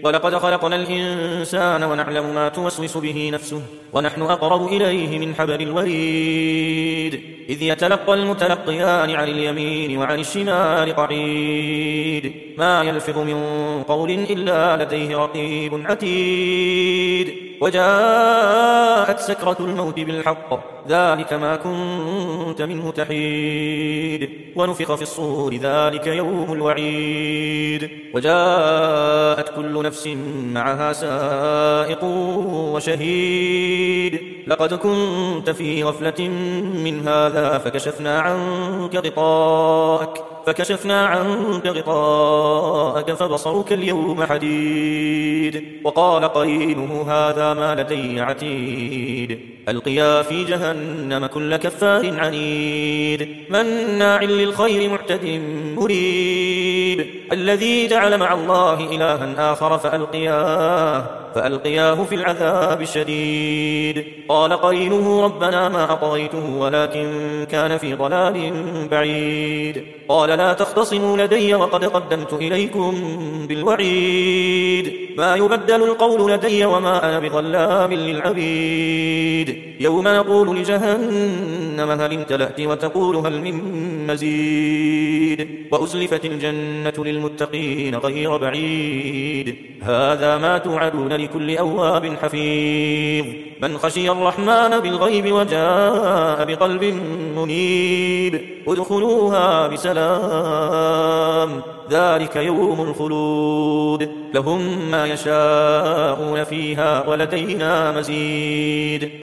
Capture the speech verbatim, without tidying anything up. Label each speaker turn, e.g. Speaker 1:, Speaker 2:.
Speaker 1: ولقد خلقنا الإنسان ونعلم ما توسوس به نفسه ونحن أقرب إليه من حبل الوريد إذ يتلقى المتلقيان عن اليمين وعن الشمال قعيد ما يلفظ من قول إلا لديه رقيب عتيد وجاءت سكرة الموت بالحق ذلك ما كنت منه تحيد ونفخ في الصور ذلك يوم الوعيد وجاءت كل نفس معها سائق وشهيد لقد كنت في غفلة من هذا فكشفنا عنك غطاءك فكشفنا عنك غطاءك فبصرك اليوم حديد وقال قرينه هذا ما لدي عتيد ألقيا في جهنم كل كفار عنيد مناع للخير معتد مريب الذي جعل مع الله إلها آخر فألقياه فألقياه في العذاب الشديد قال قرينه ربنا ما أطغيته ولكن كان في ضلال بعيد قال لا تختصموا لدي وقد قدمت إليكم بالوعيد ما يبدل القول لدي وما أنا بظلام للعبيد يوم نقول لجهنم هل امتلأت وتقول هل من مزيد وأزلفت الجنة للمتقين غير بعيد هذا ما توعدون لكل أواب حفيظ من خشي الرحمن بالغيب وجاء بقلب منيب ادخلوها بسلام ذلك يوم الخلود لهم ما يشاءون فيها ولدينا مزيد